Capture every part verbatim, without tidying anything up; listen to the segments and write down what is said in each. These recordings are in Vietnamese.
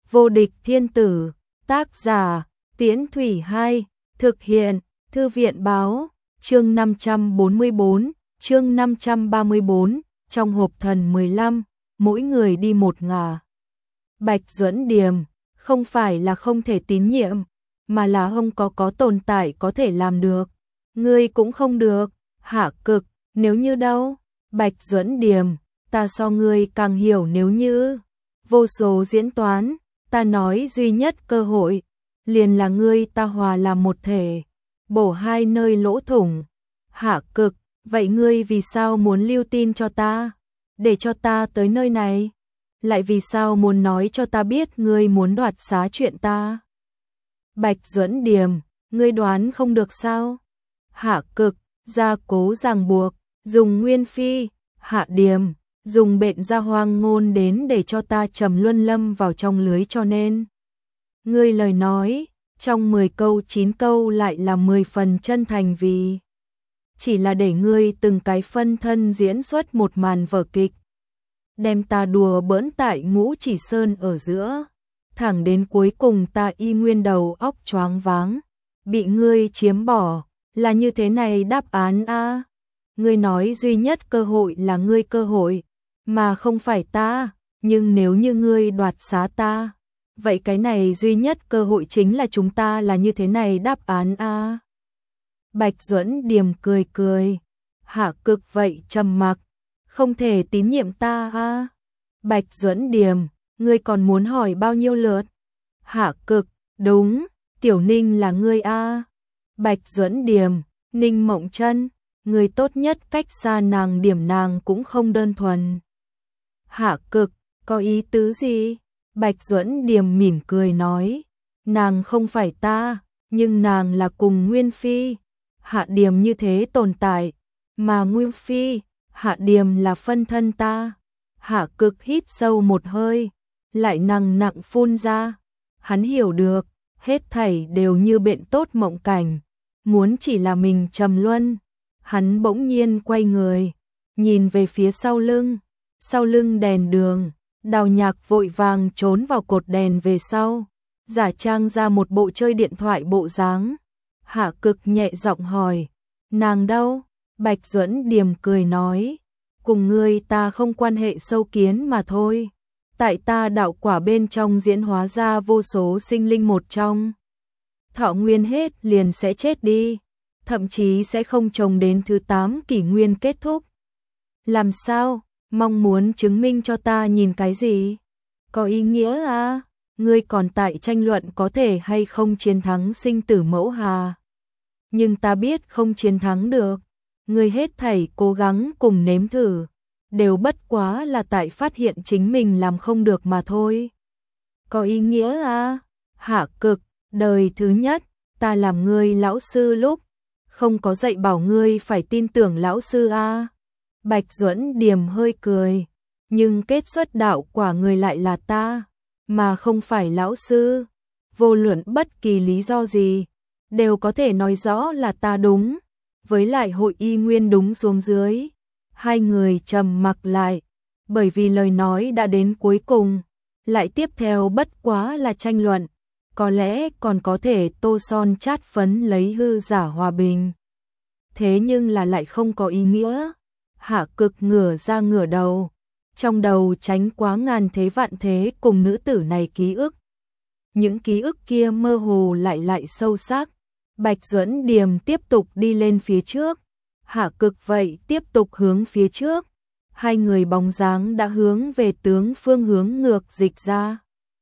Vô địch thiên tử, tác giả, Tiễn Thủy hai, thực hiện, Thư viện báo, chương năm trăm bốn mươi bốn, chương năm trăm ba mươi bốn, trong hộp thần mười lăm, mỗi người đi một ngả. Bạch Duẫn Điềm, không phải là không thể tín nhiệm, mà là không có có tồn tại có thể làm được. Ngươi cũng không được, Hạ Cực, nếu như đâu? Bạch Duẫn Điềm, ta so ngươi càng hiểu nếu như. Vô số diễn toán, ta nói duy nhất cơ hội, liền là ngươi ta hòa làm một thể, bổ hai nơi lỗ thủng. Hạ Cực, vậy ngươi vì sao muốn lưu tin cho ta, để cho ta tới nơi này? Lại vì sao muốn nói cho ta biết ngươi muốn đoạt xá chuyện ta? Bạch Duẫn Điềm, ngươi đoán không được sao? Hạ Cực, gia cố ràng buộc, dùng Nguyên Phi. Hạ Điềm, dùng bệnh gia hoang ngôn đến để cho ta trầm luân lâm vào trong lưới, cho nên ngươi lời nói trong mười câu chín câu lại là mười phần chân thành, vì chỉ là để ngươi từng cái phân thân diễn xuất một màn vở kịch, đem ta đùa bỡn tại Ngũ Chỉ Sơn ở giữa, thẳng đến cuối cùng ta y nguyên đầu óc choáng váng, bị ngươi chiếm bỏ. Là như thế này đáp án a? Ngươi nói duy nhất cơ hội là ngươi cơ hội, mà không phải ta, nhưng nếu như ngươi đoạt xá ta, vậy cái này duy nhất cơ hội chính là chúng ta, là như thế này đáp án a? Bạch Duẫn Điềm cười cười. Hạ Cực vậy trầm mặc, không thể tín nhiệm ta a? Bạch Duẫn Điềm, ngươi còn muốn hỏi bao nhiêu lượt? Hạ Cực, đúng, Tiểu Ninh là ngươi a? Bạch Duẫn Điềm, Ninh Mộng Chân, người tốt nhất cách xa nàng điểm, nàng cũng không đơn thuần. Hạ Cực, có ý tứ gì? Bạch Duẫn Điềm mỉm cười nói, nàng không phải ta, nhưng nàng là cùng Nguyên Phi, Hạ Điềm như thế tồn tại, mà Nguyên Phi, Hạ Điềm là phân thân ta. Hạ Cực hít sâu một hơi, lại nặng nặng phun ra. Hắn hiểu được, hết thảy đều như bệnh tốt mộng cảnh, muốn chỉ là mình trầm luân. Hắn bỗng nhiên quay người, nhìn về phía sau lưng, sau lưng đèn đường, Đào Nhạc vội vàng trốn vào cột đèn về sau, giả trang ra một bộ chơi điện thoại bộ dáng. Hạ Cực nhẹ giọng hỏi, nàng đâu? Bạch Duẫn Điềm cười nói, cùng ngươi ta không quan hệ sâu kiến mà thôi. Tại ta đạo quả bên trong diễn hóa ra vô số sinh linh, một trong thọ nguyên hết liền sẽ chết đi, thậm chí sẽ không trồng đến thứ tám kỷ nguyên kết thúc. Làm sao? Mong muốn chứng minh cho ta nhìn cái gì? Có ý nghĩa à? Ngươi còn tại tranh luận có thể hay không chiến thắng sinh tử mẫu hà. Nhưng ta biết không chiến thắng được. Ngươi hết thảy cố gắng cùng nếm thử, đều bất quá là tại phát hiện chính mình làm không được mà thôi. Có ý nghĩa à? Hạ Cực, đời thứ nhất, ta làm ngươi lão sư lúc, không có dạy bảo ngươi phải tin tưởng lão sư a? Bạch Duẫn Điềm hơi cười, nhưng kết xuất đạo quả người lại là ta, mà không phải lão sư. Vô luận bất kỳ lý do gì, đều có thể nói rõ là ta đúng, với lại hội y nguyên đúng xuống dưới. Hai người trầm mặc lại, bởi vì lời nói đã đến cuối cùng, lại tiếp theo bất quá là tranh luận, có lẽ còn có thể tô son chát phấn lấy hư giả hòa bình. Thế nhưng là lại không có ý nghĩa. Hạ Cực ngửa ra ngửa đầu, trong đầu tránh quá ngàn thế vạn thế cùng nữ tử này ký ức. Những ký ức kia mơ hồ lại lại sâu sắc. Bạch Duẫn Điềm tiếp tục đi lên phía trước, Hạ Cực vậy tiếp tục hướng phía trước. Hai người bóng dáng đã hướng về tướng phương hướng ngược dịch ra.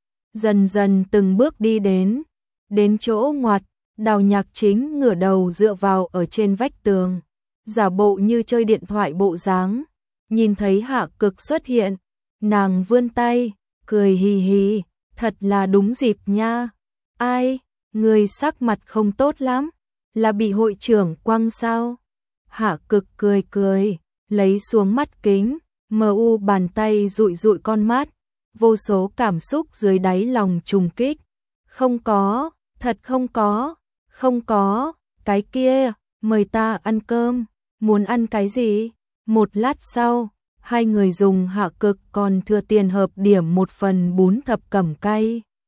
Dần dần từng bước đi đến, đến chỗ ngoặt, Đào Nhạc chính ngửa đầu dựa vào ở trên vách tường, giả bộ như chơi điện thoại bộ dáng. Nhìn thấy Hạ Cực xuất hiện, nàng vươn tay, cười hì hì, thật là đúng dịp nha. Ai, người sắc mặt không tốt lắm, là bị hội trưởng quăng sao? Hạ Cực cười cười, lấy xuống mắt kính, mờ u bàn tay dụi dụi con mắt, vô số cảm xúc dưới đáy lòng trùng kích. Không có, thật không có, không có, cái kia, mời ta ăn cơm, muốn ăn cái gì? Một lát sau, hai người dùng Hạ Cực còn thừa tiền hợp điểm một phần bún thập cẩm cay.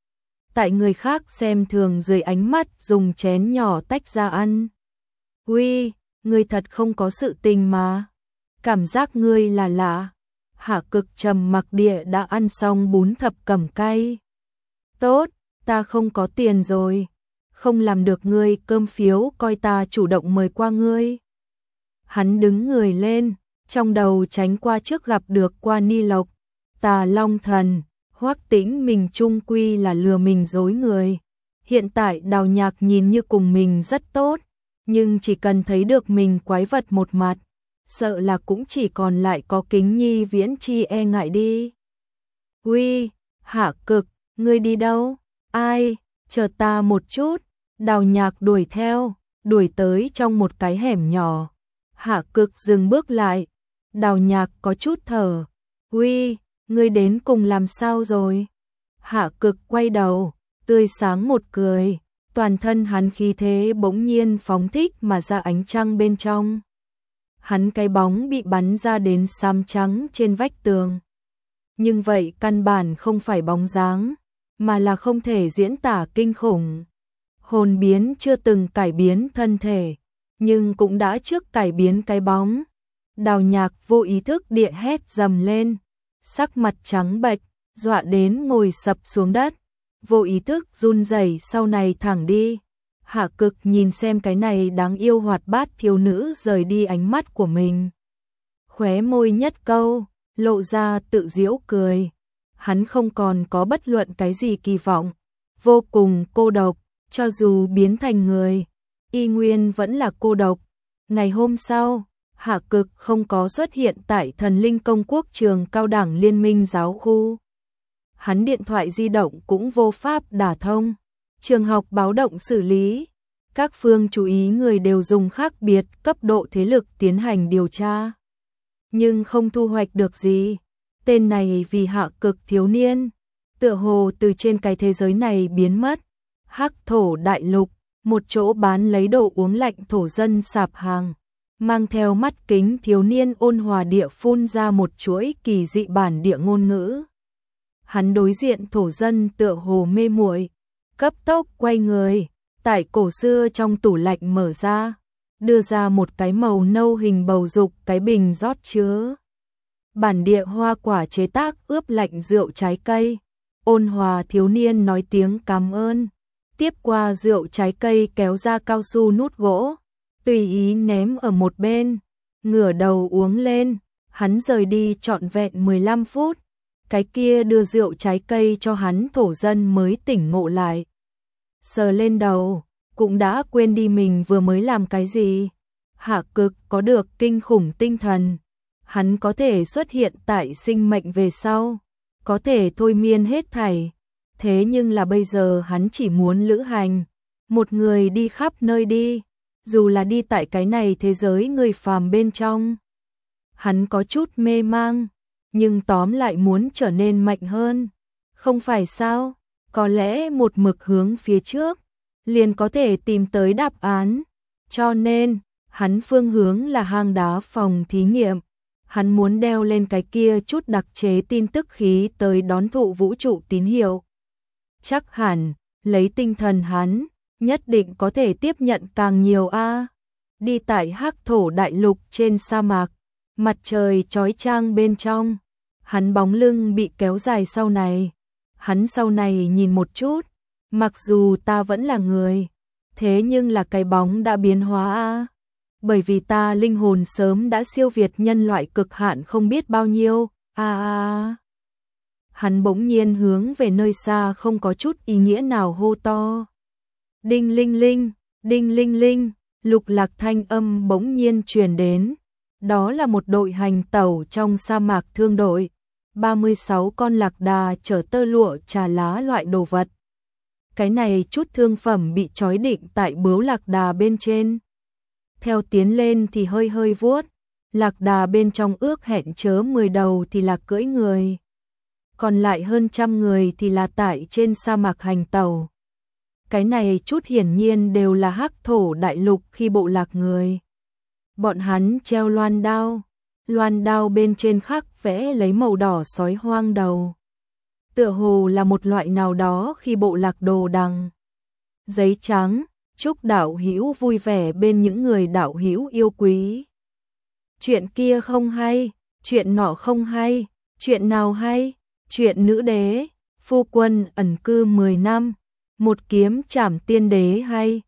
tại người khác xem thường dưới ánh mắt dùng chén nhỏ tách ra ăn. Uy, ngươi thật không có sự tình mà. Cảm giác ngươi là lạ. Hạ Cực trầm mặc địa đã ăn xong bún thập cẩm cay. Tốt, ta không có tiền rồi. Không làm được ngươi cơm phiếu coi ta chủ động mời qua ngươi. Hắn đứng người lên, trong đầu tránh qua trước gặp được qua Ni Lộc, Tà Long Thần, Hoắc Tĩnh mình chung quy là lừa mình dối người. Hiện tại Đào Nhạc nhìn như cùng mình rất tốt, nhưng chỉ cần thấy được mình quái vật một mặt, sợ là cũng chỉ còn lại có Kính Nhi Viễn Chi e ngại đi. Uy, Hạ Cực, ngươi đi đâu? Ai, chờ ta một chút. Đào Nhạc đuổi theo, đuổi tới trong một cái hẻm nhỏ. Hạ Cực dừng bước lại. Đào Nhạc có chút thở. Uy, ngươi đến cùng làm sao rồi? Hạ Cực quay đầu, tươi sáng một cười, toàn thân hắn khí thế bỗng nhiên phóng thích mà ra ánh trăng bên trong. Hắn cái bóng bị bắn ra đến xám trắng trên vách tường. Nhưng vậy căn bản không phải bóng dáng, mà là không thể diễn tả kinh khủng. Hồn biến chưa từng cải biến thân thể, nhưng cũng đã trước cải biến cái bóng. Đào Nhạc vô ý thức địa hét dầm lên, sắc mặt trắng bệch, dọa đến ngồi sập xuống đất, vô ý thức run rẩy sau này thẳng đi. Hạ Cực nhìn xem cái này đáng yêu hoạt bát thiếu nữ rời đi ánh mắt của mình. Khóe môi nhất câu, lộ ra tự giễu cười. Hắn không còn có bất luận cái gì kỳ vọng, vô cùng cô độc, cho dù biến thành người, y nguyên vẫn là cô độc. Ngày hôm sau, Hạ Cực không có xuất hiện tại Thần Linh Công Quốc trường cao đẳng liên minh giáo khu. Hắn điện thoại di động cũng vô pháp đả thông. Trường học báo động xử lý. Các phương chú ý người đều dùng khác biệt cấp độ thế lực tiến hành điều tra. Nhưng không thu hoạch được gì. Tên này vì Hạ Cực thiếu niên, tựa hồ từ trên cái thế giới này biến mất. Hắc Thổ Đại Lục, một chỗ bán lấy đồ uống lạnh thổ dân sạp hàng. Mang theo mắt kính thiếu niên ôn hòa địa phun ra một chuỗi kỳ dị bản địa ngôn ngữ. Hắn đối diện thổ dân tựa hồ mê muội, cấp tốc quay người, tại cổ xưa trong tủ lạnh mở ra, đưa ra một cái màu nâu hình bầu dục cái bình rót chứa bản địa hoa quả chế tác ướp lạnh rượu trái cây. Ôn hòa thiếu niên nói tiếng cảm ơn, tiếp qua rượu trái cây kéo ra cao su nút gỗ, tùy ý ném ở một bên, ngửa đầu uống lên. Hắn rời đi trọn vẹn mười lăm phút, cái kia đưa rượu trái cây cho hắn thổ dân mới tỉnh ngộ lại. Sờ lên đầu, cũng đã quên đi mình vừa mới làm cái gì. Hạ Cực có được kinh khủng tinh thần, hắn có thể xuất hiện tại sinh mệnh về sau, có thể thôi miên hết thảy. Thế nhưng là bây giờ hắn chỉ muốn lữ hành, một người đi khắp nơi đi, dù là đi tại cái này thế giới người phàm bên trong. Hắn có chút mê mang, nhưng tóm lại muốn trở nên mạnh hơn. Không phải sao, có lẽ một mực hướng phía trước, liền có thể tìm tới đáp án. Cho nên, hắn phương hướng là hang đá phòng thí nghiệm. Hắn muốn đeo lên cái kia chút đặc chế tin tức khí tới đón thụ vũ trụ tín hiệu. Chắc hẳn, lấy tinh thần hắn, nhất định có thể tiếp nhận càng nhiều a. Đi tại Hắc Thổ Đại Lục trên sa mạc, mặt trời chói chang bên trong, hắn bóng lưng bị kéo dài sau này. Hắn sau này nhìn một chút, mặc dù ta vẫn là người, thế nhưng là cái bóng đã biến hóa a. Bởi vì ta linh hồn sớm đã siêu việt nhân loại cực hạn không biết bao nhiêu. A a. Hắn bỗng nhiên hướng về nơi xa không có chút ý nghĩa nào hô to. Đinh linh linh, đinh linh linh, lục lạc thanh âm bỗng nhiên truyền đến. Đó là một đội hành tẩu trong sa mạc thương đội. ba mươi sáu con lạc đà chở tơ lụa trà lá loại đồ vật. Cái này chút thương phẩm bị trói định tại bướu lạc đà bên trên. Theo tiến lên thì hơi hơi vuốt, lạc đà bên trong ước hẹn chớ mười đầu thì là cưỡi người. Còn lại hơn trăm người thì là tại trên sa mạc hành tẩu. Cái này chút hiển nhiên đều là Hắc Thổ Đại Lục khi bộ lạc người. Bọn hắn treo loan đao, loan đao bên trên khắc vẽ lấy màu đỏ sói hoang đầu. tựa hồ là một loại nào đó khi bộ lạc đồ đằng. Giấy trắng, chúc đạo hữu vui vẻ bên những người đạo hữu yêu quý. Chuyện kia không hay, chuyện nọ không hay, chuyện nào hay? Chuyện nữ đế, phu quân ẩn cư mười năm, một kiếm trảm tiên đế hay.